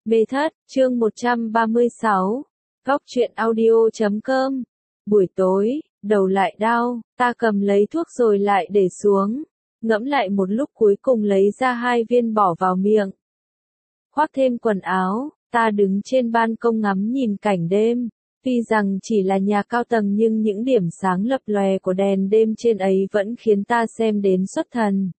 Mê thất, chương 136. Góc truyện audio.com. Buổi tối, đầu lại đau, ta cầm lấy thuốc rồi lại để xuống. Ngẫm lại một lúc cuối cùng lấy ra 2 viên bỏ vào miệng. Khoác thêm quần áo, ta đứng trên ban công ngắm nhìn cảnh đêm. Tuy rằng chỉ là nhà cao tầng nhưng những điểm sáng lập lòe của đèn đêm trên ấy vẫn khiến ta xem đến xuất thần.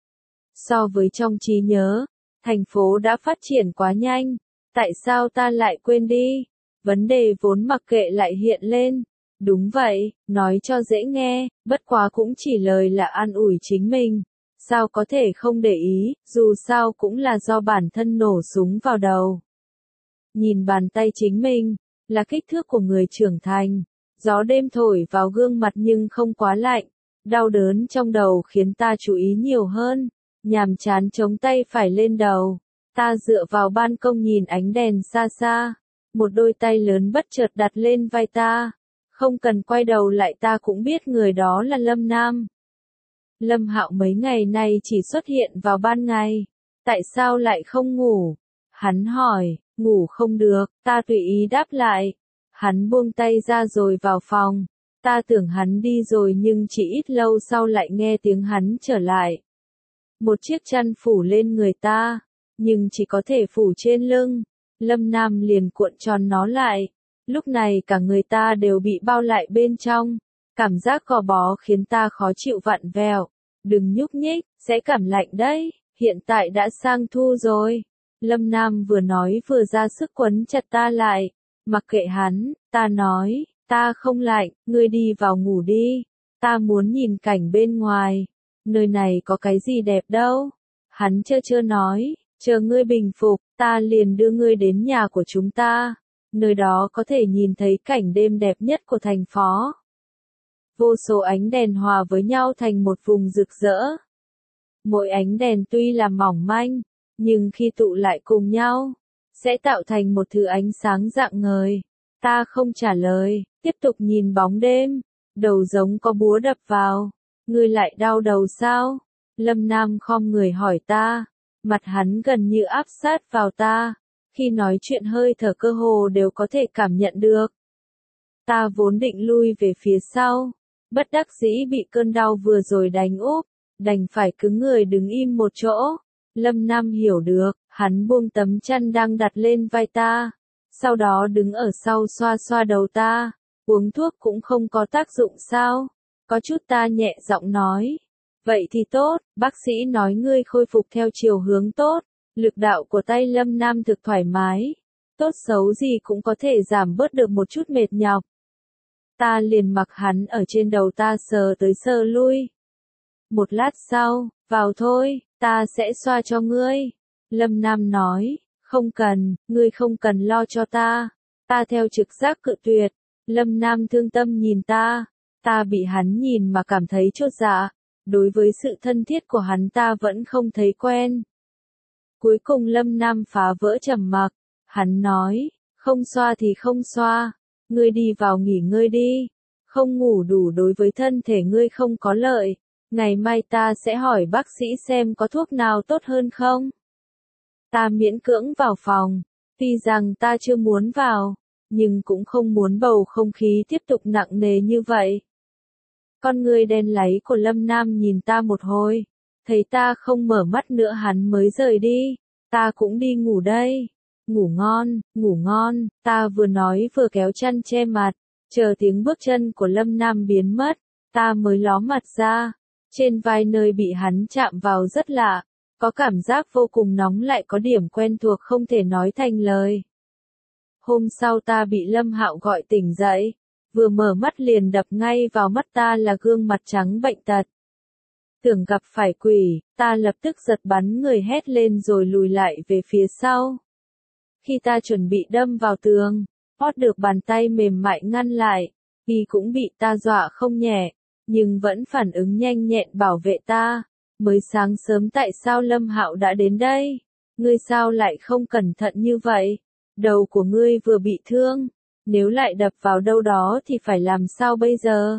So với trong trí nhớ, thành phố đã phát triển quá nhanh. Tại sao ta lại quên đi? Vấn đề vốn mặc kệ lại hiện lên. Đúng vậy, nói cho dễ nghe, bất quá cũng chỉ lời là an ủi chính mình. Sao có thể không để ý, dù sao cũng là do bản thân nổ súng vào đầu. Nhìn bàn tay chính mình, là kích thước của người trưởng thành. Gió đêm thổi vào gương mặt nhưng không quá lạnh. Đau đớn trong đầu khiến ta chú ý nhiều hơn. Nhàm chán chống tay phải lên đầu. Ta dựa vào ban công nhìn ánh đèn xa xa. Một đôi tay lớn bất chợt đặt lên vai ta. Không cần quay đầu lại ta cũng biết người đó là Lâm Nam. Lâm Hạo mấy ngày nay chỉ xuất hiện vào ban ngày. Tại sao lại không ngủ? Hắn hỏi, ngủ không được, ta tùy ý đáp lại. Hắn buông tay ra rồi vào phòng. Ta tưởng hắn đi rồi nhưng chỉ ít lâu sau lại nghe tiếng hắn trở lại. Một chiếc chăn phủ lên người ta, nhưng chỉ có thể phủ trên lưng. Lâm Nam liền cuộn tròn nó lại. Lúc này cả người ta đều bị bao lại bên trong. Cảm giác gò bó khiến ta khó chịu vặn vẹo. Đừng nhúc nhích, sẽ cảm lạnh đấy. Hiện tại đã sang thu rồi. Lâm Nam vừa nói vừa ra sức quấn chặt ta lại. Mặc kệ hắn, ta nói, ta không lạnh, ngươi đi vào ngủ đi. Ta muốn nhìn cảnh bên ngoài. Nơi này có cái gì đẹp đâu. Hắn trơ nói, chờ ngươi bình phục, ta liền đưa ngươi đến nhà của chúng ta. Nơi đó có thể nhìn thấy cảnh đêm đẹp nhất của thành phố. Vô số ánh đèn hòa với nhau thành một vùng rực rỡ. Mỗi ánh đèn tuy là mỏng manh, nhưng khi tụ lại cùng nhau, sẽ tạo thành một thứ ánh sáng rạng ngời. Ta không trả lời, tiếp tục nhìn bóng đêm, đầu giống có búa đập vào. Ngươi lại đau đầu sao? Lâm Nam khom người hỏi ta, mặt hắn gần như áp sát vào ta. Khi nói chuyện hơi thở cơ hồ đều có thể cảm nhận được. Ta vốn định lui về phía sau, bất đắc dĩ bị cơn đau vừa rồi đánh úp, đành phải cứng người đứng im một chỗ. Lâm Nam hiểu được, hắn buông tấm chăn đang đặt lên vai ta, sau đó đứng ở sau xoa xoa đầu ta. Uống thuốc cũng không có tác dụng sao? Có chút ta nhẹ giọng nói. Vậy thì tốt, bác sĩ nói ngươi khôi phục theo chiều hướng tốt. Lực đạo của tay Lâm Nam thực thoải mái. Tốt xấu gì cũng có thể giảm bớt được một chút mệt nhọc. Ta liền mặc hắn ở trên đầu ta sờ tới sờ lui. Một lát sau, vào thôi, ta sẽ xoa cho ngươi. Lâm Nam nói, không cần, ngươi không cần lo cho ta. Ta theo trực giác cự tuyệt. Lâm Nam thương tâm nhìn ta. Ta bị hắn nhìn mà cảm thấy chột dạ. Đối với sự thân thiết của hắn ta vẫn không thấy quen. Cuối cùng Lâm Nam phá vỡ trầm mặc. Hắn nói, không xoa thì không xoa. Ngươi đi vào nghỉ ngơi đi. Không ngủ đủ đối với thân thể ngươi không có lợi. Ngày mai ta sẽ hỏi bác sĩ xem có thuốc nào tốt hơn không. Ta miễn cưỡng vào phòng. Tuy rằng ta chưa muốn vào, nhưng cũng không muốn bầu không khí tiếp tục nặng nề như vậy. Con người đen láy của Lâm Nam nhìn ta một hồi. Thấy ta không mở mắt nữa hắn mới rời đi. Ta cũng đi ngủ đây. Ngủ ngon, ta vừa nói vừa kéo chăn che mặt. Chờ tiếng bước chân của Lâm Nam biến mất, ta mới ló mặt ra. Trên vai nơi bị hắn chạm vào rất lạ. Có cảm giác vô cùng nóng lại có điểm quen thuộc không thể nói thành lời. Hôm sau ta bị Lâm Hạo gọi tỉnh dậy. Vừa mở mắt liền đập ngay vào mắt ta là gương mặt trắng bệnh tật. Tưởng gặp phải quỷ, ta lập tức giật bắn người hét lên rồi lùi lại về phía sau. Khi ta chuẩn bị đâm vào tường, hót được bàn tay mềm mại ngăn lại, y cũng bị ta dọa không nhẹ, nhưng vẫn phản ứng nhanh nhẹn bảo vệ ta. Mới sáng sớm tại sao Lâm Hạo đã đến đây? Ngươi sao lại không cẩn thận như vậy? Đầu của ngươi vừa bị thương, nếu lại đập vào đâu đó thì phải làm sao bây giờ?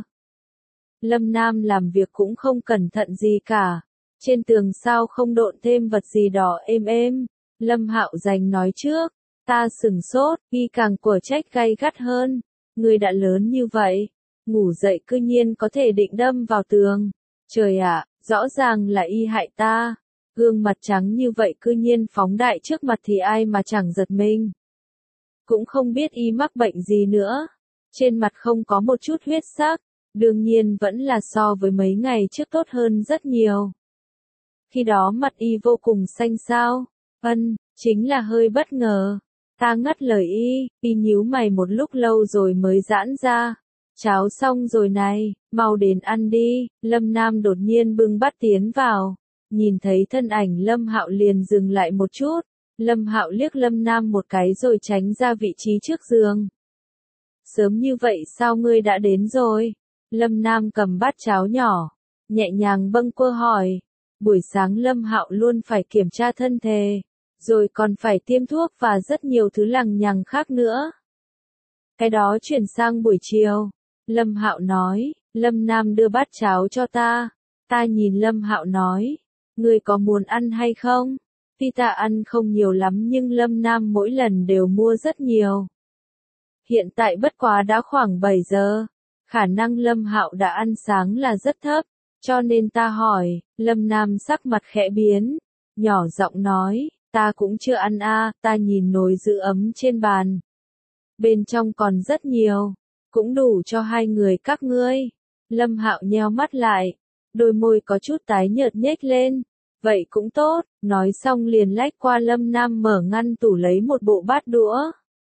Lâm Nam làm việc cũng không cẩn thận gì cả. Trên tường sao không độn thêm vật gì đó êm êm? Lâm Hạo giành nói trước. Ta sửng sốt, Y càng của trách gay gắt hơn. Ngươi đã lớn như vậy, ngủ dậy cư nhiên có thể định đâm vào tường. Trời ạ, rõ ràng là Y hại ta. Gương mặt trắng như vậy cư nhiên phóng đại trước mặt thì ai mà chẳng giật mình. Cũng không biết Y mắc bệnh gì nữa. Trên mặt không có một chút huyết sắc, đương nhiên vẫn là so với mấy ngày trước tốt hơn rất nhiều. Khi đó mặt Y vô cùng xanh xao. Chính là hơi bất ngờ. Ta ngắt lời Y nhíu mày một lúc lâu rồi mới giãn ra. Cháo xong rồi này, mau đến ăn đi. Lâm Nam đột nhiên bưng bát tiến vào. Nhìn thấy thân ảnh Lâm Hạo liền dừng lại một chút. Lâm Hạo liếc Lâm Nam một cái rồi tránh ra vị trí trước giường. Sớm như vậy sao ngươi đã đến rồi? Lâm Nam cầm bát cháo nhỏ, nhẹ nhàng bâng quơ hỏi. Buổi sáng Lâm Hạo luôn phải kiểm tra thân thể, rồi còn phải tiêm thuốc và rất nhiều thứ lằng nhằng khác nữa. Cái đó chuyển sang buổi chiều. Lâm Hạo nói. Lâm Nam đưa bát cháo cho ta. Ta nhìn Lâm Hạo nói. Ngươi có muốn ăn hay không? Tuy ta ăn không nhiều lắm nhưng Lâm Nam mỗi lần đều mua rất nhiều. Hiện tại bất quá đã khoảng 7 giờ. Khả năng Lâm Hạo đã ăn sáng là rất thấp. Cho nên ta hỏi. Lâm Nam sắc mặt khẽ biến. Nhỏ giọng nói. Ta cũng chưa ăn a. Ta nhìn nồi giữ ấm trên bàn. Bên trong còn rất nhiều. Cũng đủ cho hai người các ngươi. Lâm Hạo nheo mắt lại. Đôi môi có chút tái nhợt nhếch lên. Vậy cũng tốt. Nói xong liền lách qua Lâm Nam mở ngăn tủ lấy một bộ bát đũa.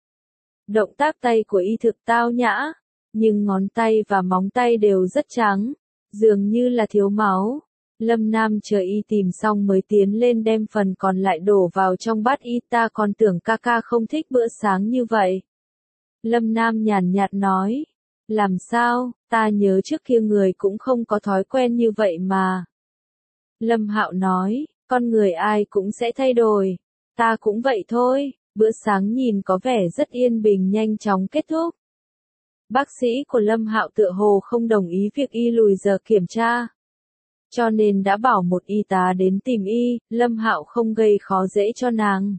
Động tác tay của Y thực tao nhã. Nhưng ngón tay và móng tay đều rất trắng. Dường như là thiếu máu. Lâm Nam chờ Y tìm xong mới tiến lên đem phần còn lại đổ vào trong bát Y. Ta còn tưởng ca ca không thích bữa sáng như vậy. Lâm Nam nhàn nhạt nói. Làm sao, ta nhớ trước kia người cũng không có thói quen như vậy mà. Lâm Hạo nói, con người ai cũng sẽ thay đổi. Ta cũng vậy thôi, bữa sáng nhìn có vẻ rất yên bình nhanh chóng kết thúc. Bác sĩ của Lâm Hạo tựa hồ không đồng ý việc Y lùi giờ kiểm tra. Cho nên đã bảo một y tá đến tìm Y. Lâm Hạo không gây khó dễ cho nàng.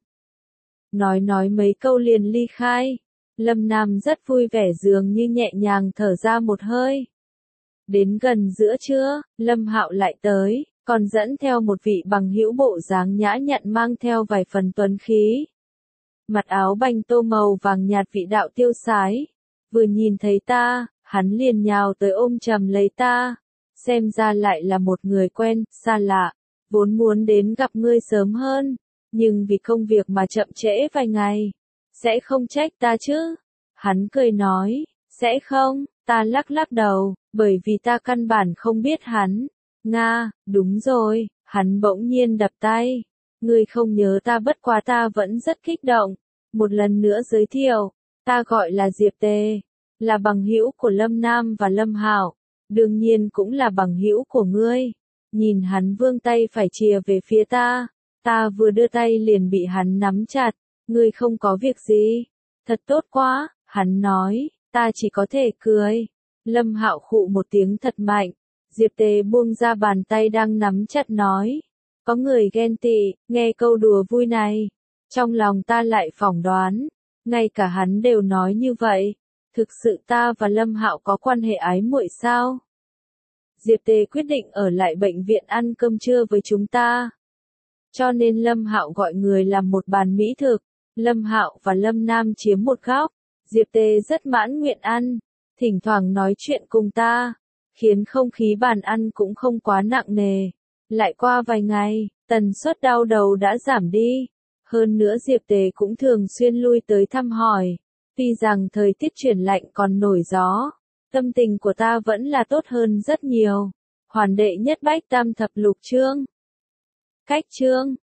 Nói mấy câu liền ly khai. Lâm Nam rất vui vẻ dường như nhẹ nhàng thở ra một hơi. Đến gần giữa trưa, Lâm Hạo lại tới, còn dẫn theo một vị bằng hữu bộ dáng nhã nhặn mang theo vài phần tuấn khí. Mặc áo banh tô màu vàng nhạt vị đạo tiêu sái. Vừa nhìn thấy ta, hắn liền nhào tới ôm chầm lấy ta. Xem ra lại là một người quen, xa lạ. Vốn muốn đến gặp ngươi sớm hơn, nhưng vì công việc mà chậm trễ vài ngày. Sẽ không trách ta chứ? Hắn cười nói, sẽ không, ta lắc lắc đầu, bởi vì ta căn bản không biết hắn. Nga, đúng rồi, hắn bỗng nhiên đập tay. Ngươi không nhớ ta bất quá ta vẫn rất kích động. Một lần nữa giới thiệu, ta gọi là Diệp Tề, là bằng hữu của Lâm Nam và Lâm Hạo, đương nhiên cũng là bằng hữu của ngươi. Nhìn hắn vươn tay phải chìa về phía ta, ta vừa đưa tay liền bị hắn nắm chặt. Ngươi không có việc gì, thật tốt quá, hắn nói, ta chỉ có thể cười. Lâm Hạo khụ một tiếng thật mạnh, Diệp Tề buông ra bàn tay đang nắm chặt nói, có người ghen tị, nghe câu đùa vui này, trong lòng ta lại phỏng đoán, ngay cả hắn đều nói như vậy, thực sự ta và Lâm Hạo có quan hệ ái muội sao? Diệp Tề quyết định ở lại bệnh viện ăn cơm trưa với chúng ta. Cho nên Lâm Hạo gọi người làm một bàn mỹ thực. Lâm Hạo và Lâm Nam chiếm một góc. Diệp Tề rất mãn nguyện ăn, thỉnh thoảng nói chuyện cùng ta, khiến không khí bàn ăn cũng không quá nặng nề. Lại qua vài ngày, tần suất đau đầu đã giảm đi. Hơn nữa Diệp Tề cũng thường xuyên lui tới thăm hỏi. Tuy rằng thời tiết chuyển lạnh còn nổi gió, tâm tình của ta vẫn là tốt hơn rất nhiều. Hoàn đệ nhất bách tam thập lục chương. Cách chương